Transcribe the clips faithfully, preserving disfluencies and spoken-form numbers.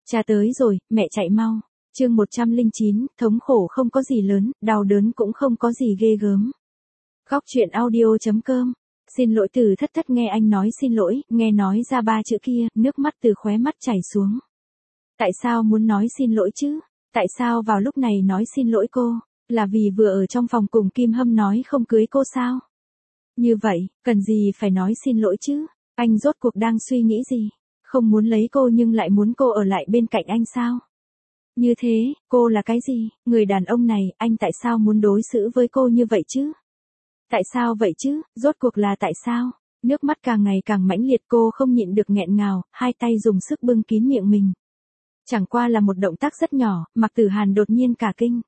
Cha tới rồi, mẹ chạy mau. Chương một trăm lẻ chín, thống khổ không có gì lớn, đau đớn cũng không có gì ghê gớm. Góc truyện audio chấm com. Xin lỗi. Từ Thất Thất nghe anh nói xin lỗi, nghe nói ra ba chữ kia, nước mắt từ khóe mắt chảy xuống. Tại sao muốn nói xin lỗi chứ? Tại sao vào lúc này nói xin lỗi cô? Là vì vừa ở trong phòng cùng Kim Hâm nói không cưới cô sao? Như vậy, cần gì phải nói xin lỗi chứ? Anh rốt cuộc đang suy nghĩ gì? Không muốn lấy cô nhưng lại muốn cô ở lại bên cạnh anh sao? Như thế, cô là cái gì? Người đàn ông này, anh tại sao muốn đối xử với cô như vậy chứ? Tại sao vậy chứ? Rốt cuộc là tại sao? Nước mắt càng ngày càng mãnh liệt, cô không nhịn được nghẹn ngào, hai tay dùng sức bưng kín miệng mình. Chẳng qua là một động tác rất nhỏ, Mạc Tử Hàn đột nhiên cả kinh.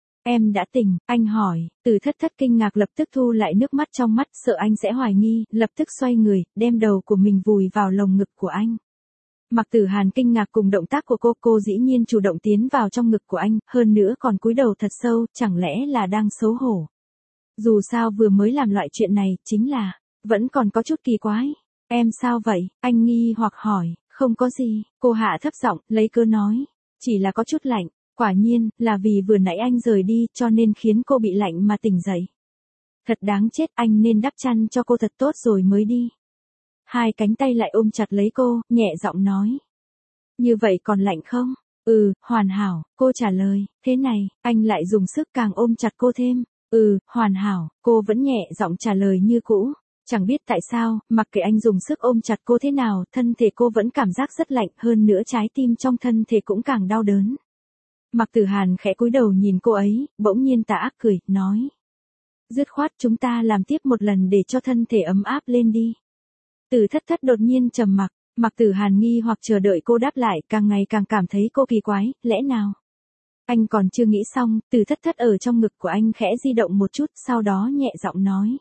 Em đã tỉnh, anh hỏi. Từ Thất Thất kinh ngạc lập tức thu lại nước mắt trong mắt, sợ anh sẽ hoài nghi, lập tức xoay người, đem đầu của mình vùi vào lồng ngực của anh. Mạc Tử Hàn kinh ngạc cùng động tác của cô, cô dĩ nhiên chủ động tiến vào trong ngực của anh, hơn nữa còn cúi đầu thật sâu, chẳng lẽ là đang xấu hổ. Dù sao vừa mới làm loại chuyện này, chính là, vẫn còn có chút kỳ quái. Em sao vậy? Anh nghi hoặc hỏi. Không có gì, cô hạ thấp giọng, lấy cớ nói. Chỉ là có chút lạnh, quả nhiên, là vì vừa nãy anh rời đi, cho nên khiến cô bị lạnh mà tỉnh dậy. Thật đáng chết, anh nên đắp chăn cho cô thật tốt rồi mới đi. Hai cánh tay lại ôm chặt lấy cô, nhẹ giọng nói. Như vậy còn lạnh không? Ừ, hoàn hảo, cô trả lời. Thế này, anh lại dùng sức càng ôm chặt cô thêm. Ừ, hoàn hảo, cô vẫn nhẹ giọng trả lời như cũ. Chẳng biết tại sao, mặc kệ anh dùng sức ôm chặt cô thế nào, thân thể cô vẫn cảm giác rất lạnh, hơn nữa trái tim trong thân thể cũng càng đau đớn. Mạc Tử Hàn khẽ cúi đầu nhìn cô ấy, bỗng nhiên tà ác cười, nói. Dứt khoát chúng ta làm tiếp một lần để cho thân thể ấm áp lên đi. Từ Thất Thất đột nhiên trầm mặc, Mạc Tử Hàn nghi hoặc chờ đợi cô đáp lại, càng ngày càng cảm thấy cô kỳ quái, lẽ nào? Anh còn chưa nghĩ xong, Từ Thất Thất ở trong ngực của anh khẽ di động một chút, sau đó nhẹ giọng nói.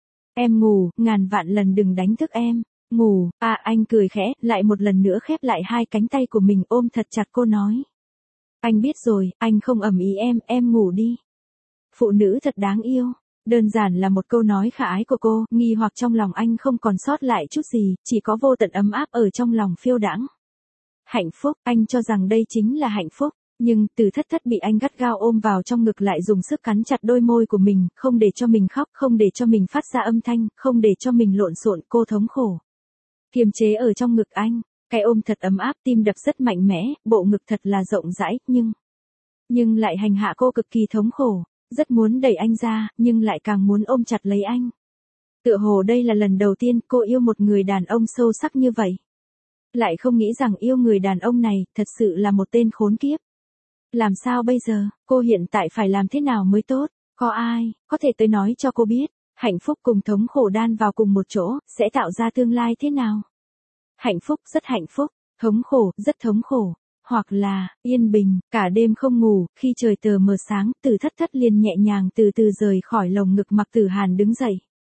Em ngủ, ngàn vạn lần đừng đánh thức em. Ngủ, à anh cười khẽ, lại một lần nữa khép lại hai cánh tay của mình ôm thật chặt cô nói. Anh biết rồi, anh không ầm ĩ em, em ngủ đi. Phụ nữ thật đáng yêu. Đơn giản là một câu nói khả ái của cô, nghi hoặc trong lòng anh không còn sót lại chút gì, chỉ có vô tận ấm áp ở trong lòng phiêu đãng. Hạnh phúc, anh cho rằng đây chính là hạnh phúc. Nhưng, Từ Thất Thất bị anh gắt gao ôm vào trong ngực lại dùng sức cắn chặt đôi môi của mình, không để cho mình khóc, không để cho mình phát ra âm thanh, không để cho mình lộn xộn, cô thống khổ. Kiềm chế ở trong ngực anh, cái ôm thật ấm áp, tim đập rất mạnh mẽ, bộ ngực thật là rộng rãi, nhưng... Nhưng lại hành hạ cô cực kỳ thống khổ, rất muốn đẩy anh ra, nhưng lại càng muốn ôm chặt lấy anh. Tựa hồ đây là lần đầu tiên cô yêu một người đàn ông sâu sắc như vậy. Lại không nghĩ rằng yêu người đàn ông này, thật sự là một tên khốn kiếp. Làm sao bây giờ, cô hiện tại phải làm thế nào mới tốt? Có ai, có thể tới nói cho cô biết, hạnh phúc cùng thống khổ đan vào cùng một chỗ, sẽ tạo ra tương lai thế nào? Hạnh phúc rất hạnh phúc, thống khổ rất thống khổ, hoặc là, yên bình, cả đêm không ngủ, khi trời tờ mờ sáng, Từ Thất Thất liền nhẹ nhàng từ từ rời khỏi lồng ngực Mạc Tử Hàn đứng dậy.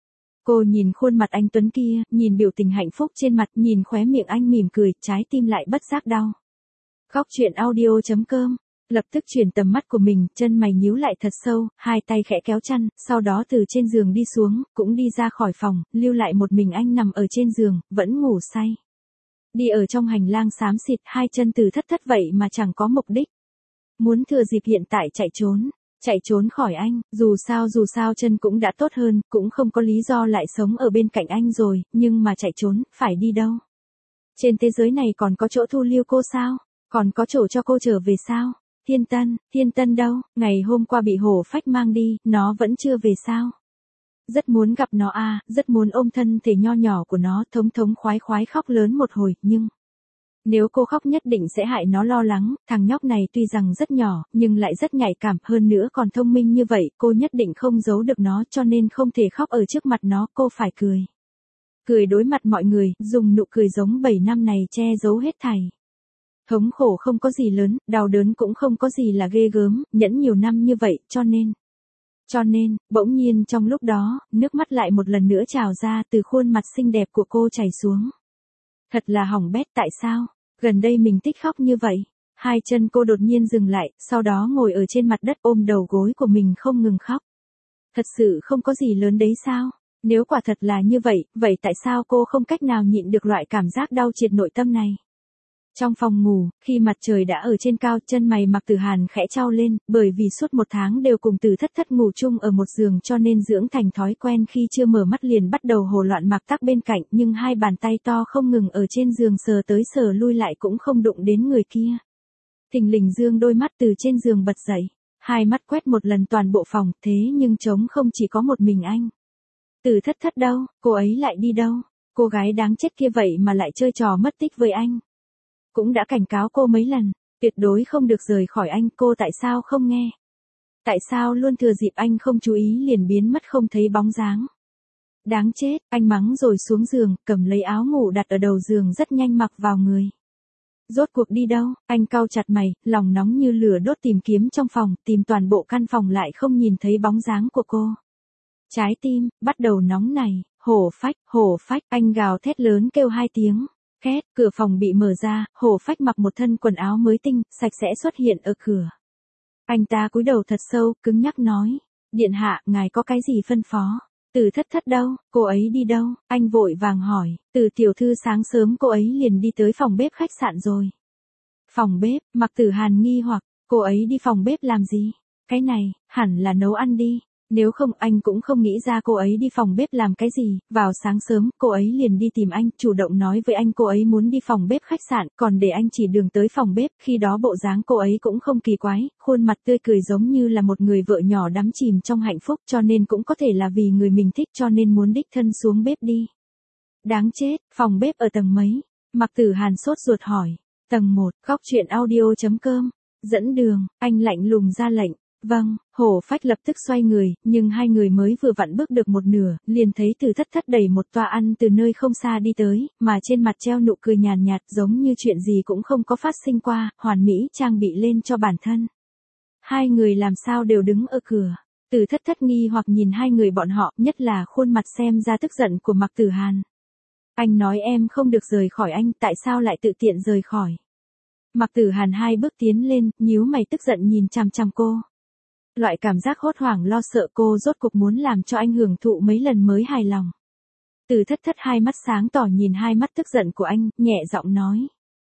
Cô nhìn khuôn mặt anh tuấn kia, nhìn biểu tình hạnh phúc trên mặt, nhìn khóe miệng anh mỉm cười, trái tim lại bất giác đau. Góc truyện audio chấm com. Lập tức chuyển tầm mắt của mình, chân mày nhíu lại thật sâu, hai tay khẽ kéo chăn, sau đó từ trên giường đi xuống, cũng đi ra khỏi phòng, lưu lại một mình anh nằm ở trên giường, vẫn ngủ say. Đi ở trong hành lang xám xịt, hai chân Từ Thất Thất vậy mà chẳng có mục đích. Muốn thừa dịp hiện tại chạy trốn, chạy trốn khỏi anh, dù sao dù sao chân cũng đã tốt hơn, cũng không có lý do lại sống ở bên cạnh anh rồi, nhưng mà chạy trốn, phải đi đâu? Trên thế giới này còn có chỗ thu lưu cô sao? Còn có chỗ cho cô trở về sao? Thiên Tân, Thiên Tân đâu? Ngày hôm qua bị hổ phách mang đi, nó vẫn chưa về sao? Rất muốn gặp nó à, rất muốn ôm thân thể nho nhỏ của nó, thống thống khoái khoái khóc lớn một hồi, nhưng... Nếu cô khóc nhất định sẽ hại nó lo lắng, thằng nhóc này tuy rằng rất nhỏ, nhưng lại rất nhạy cảm, hơn nữa còn thông minh như vậy, cô nhất định không giấu được nó, cho nên không thể khóc ở trước mặt nó, cô phải cười. Cười đối mặt mọi người, dùng nụ cười giống bảy năm này che giấu hết thảy. Thống khổ không có gì lớn, đau đớn cũng không có gì là ghê gớm, nhẫn nhiều năm như vậy, cho nên... Cho nên, bỗng nhiên trong lúc đó, nước mắt lại một lần nữa trào ra từ khuôn mặt xinh đẹp của cô chảy xuống. Thật là hỏng bét, tại sao? Gần đây mình thích khóc như vậy. Hai chân cô đột nhiên dừng lại, sau đó ngồi ở trên mặt đất ôm đầu gối của mình không ngừng khóc. Thật sự không có gì lớn đấy sao? Nếu quả thật là như vậy, vậy tại sao cô không cách nào nhịn được loại cảm giác đau triệt nội tâm này? Trong phòng ngủ, khi mặt trời đã ở trên cao, chân mày Mạc Tử Hàn khẽ chau lên, bởi vì suốt một tháng đều cùng Từ Thất Thất ngủ chung ở một giường cho nên dưỡng thành thói quen khi chưa mở mắt liền bắt đầu hồ loạn Mạc Tắc bên cạnh, nhưng hai bàn tay to không ngừng ở trên giường sờ tới sờ lui lại cũng không đụng đến người kia. Thình lình dương đôi mắt từ trên giường bật dậy, hai mắt quét một lần toàn bộ phòng, thế nhưng trống không chỉ có một mình anh. Từ Thất Thất đâu, cô ấy lại đi đâu? Cô gái đáng chết kia vậy mà lại chơi trò mất tích với anh. Cũng đã cảnh cáo cô mấy lần, tuyệt đối không được rời khỏi anh, cô tại sao không nghe? Tại sao luôn thừa dịp anh không chú ý liền biến mất không thấy bóng dáng? Đáng chết, anh mắng rồi xuống giường, cầm lấy áo ngủ đặt ở đầu giường rất nhanh mặc vào người. Rốt cuộc đi đâu? Anh cau chặt mày, lòng nóng như lửa đốt tìm kiếm trong phòng, tìm toàn bộ căn phòng lại không nhìn thấy bóng dáng của cô. Trái tim, bắt đầu nóng này, hổ phách, hổ phách, anh gào thét lớn kêu hai tiếng. Két, cửa phòng bị mở ra, hổ phách mặc một thân quần áo mới tinh, sạch sẽ xuất hiện ở cửa. Anh ta cúi đầu thật sâu, cứng nhắc nói. Điện hạ, ngài có cái gì phân phó? Từ Thất Thất đâu, cô ấy đi đâu? Anh vội vàng hỏi, Từ tiểu thư sáng sớm cô ấy liền đi tới phòng bếp khách sạn rồi. Phòng bếp, Mạc Tử Hàn nghi hoặc, cô ấy đi phòng bếp làm gì? Cái này, hẳn là nấu ăn đi. Nếu không anh cũng không nghĩ ra cô ấy đi phòng bếp làm cái gì, vào sáng sớm, cô ấy liền đi tìm anh, chủ động nói với anh cô ấy muốn đi phòng bếp khách sạn, còn để anh chỉ đường tới phòng bếp, khi đó bộ dáng cô ấy cũng không kỳ quái, khuôn mặt tươi cười giống như là một người vợ nhỏ đắm chìm trong hạnh phúc, cho nên cũng có thể là vì người mình thích cho nên muốn đích thân xuống bếp đi. Đáng chết, phòng bếp ở tầng mấy? Mạc Tử Hàn sốt ruột hỏi. Tầng một, góc truyện audio chấm com, dẫn đường, anh lạnh lùng ra lệnh. Vâng, hổ phách lập tức xoay người, nhưng hai người mới vừa vặn bước được một nửa, liền thấy Từ Thất Thất đẩy một toa ăn từ nơi không xa đi tới, mà trên mặt treo nụ cười nhàn nhạt giống như chuyện gì cũng không có phát sinh qua, hoàn mỹ trang bị lên cho bản thân. Hai người làm sao đều đứng ở cửa. Từ Thất Thất nghi hoặc nhìn hai người bọn họ, nhất là khuôn mặt xem ra tức giận của Mạc Tử Hàn. Anh nói em không được rời khỏi anh, tại sao lại tự tiện rời khỏi? Mạc Tử Hàn hai bước tiến lên, nhíu mày tức giận nhìn chằm chằm cô. Loại cảm giác hốt hoảng lo sợ cô rốt cuộc muốn làm cho anh hưởng thụ mấy lần mới hài lòng. Từ Thất Thất hai mắt sáng tỏ nhìn hai mắt tức giận của anh, nhẹ giọng nói.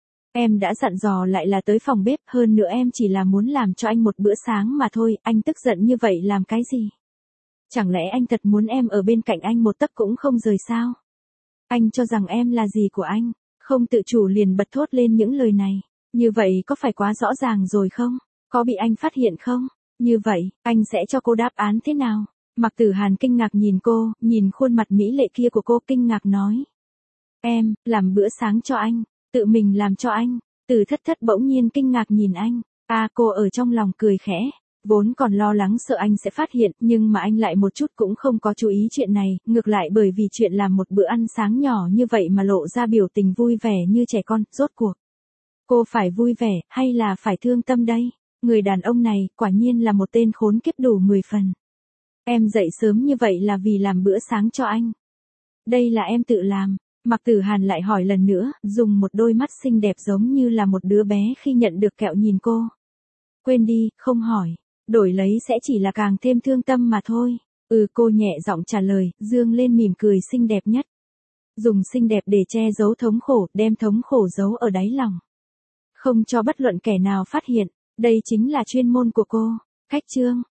Em đã dặn dò lại là tới phòng bếp, hơn nữa em chỉ là muốn làm cho anh một bữa sáng mà thôi, anh tức giận như vậy làm cái gì? Chẳng lẽ anh thật muốn em ở bên cạnh anh một tấc cũng không rời sao? Anh cho rằng em là gì của anh, không tự chủ liền bật thốt lên những lời này. Như vậy có phải quá rõ ràng rồi không? Có bị anh phát hiện không? Như vậy, anh sẽ cho cô đáp án thế nào? Mạc Tử Hàn kinh ngạc nhìn cô, nhìn khuôn mặt mỹ lệ kia của cô kinh ngạc nói. Em, làm bữa sáng cho anh, tự mình làm cho anh. Từ Thất Thất bỗng nhiên kinh ngạc nhìn anh. À cô ở trong lòng cười khẽ. Vốn còn lo lắng sợ anh sẽ phát hiện, nhưng mà anh lại một chút cũng không có chú ý chuyện này, ngược lại bởi vì chuyện làm một bữa ăn sáng nhỏ như vậy mà lộ ra biểu tình vui vẻ như trẻ con, rốt cuộc. Cô phải vui vẻ, hay là phải thương tâm đây? Người đàn ông này, quả nhiên là một tên khốn kiếp đủ mười phần. Em dậy sớm như vậy là vì làm bữa sáng cho anh. Đây là em tự làm. Mạc Tử Hàn lại hỏi lần nữa, dùng một đôi mắt xinh đẹp giống như là một đứa bé khi nhận được kẹo nhìn cô. Quên đi, không hỏi. Đổi lấy sẽ chỉ là càng thêm thương tâm mà thôi. Ừ cô nhẹ giọng trả lời, dương lên mỉm cười xinh đẹp nhất. Dùng xinh đẹp để che giấu thống khổ, đem thống khổ giấu ở đáy lòng. Không cho bất luận kẻ nào phát hiện. Đây chính là chuyên môn của cô. Cách chương.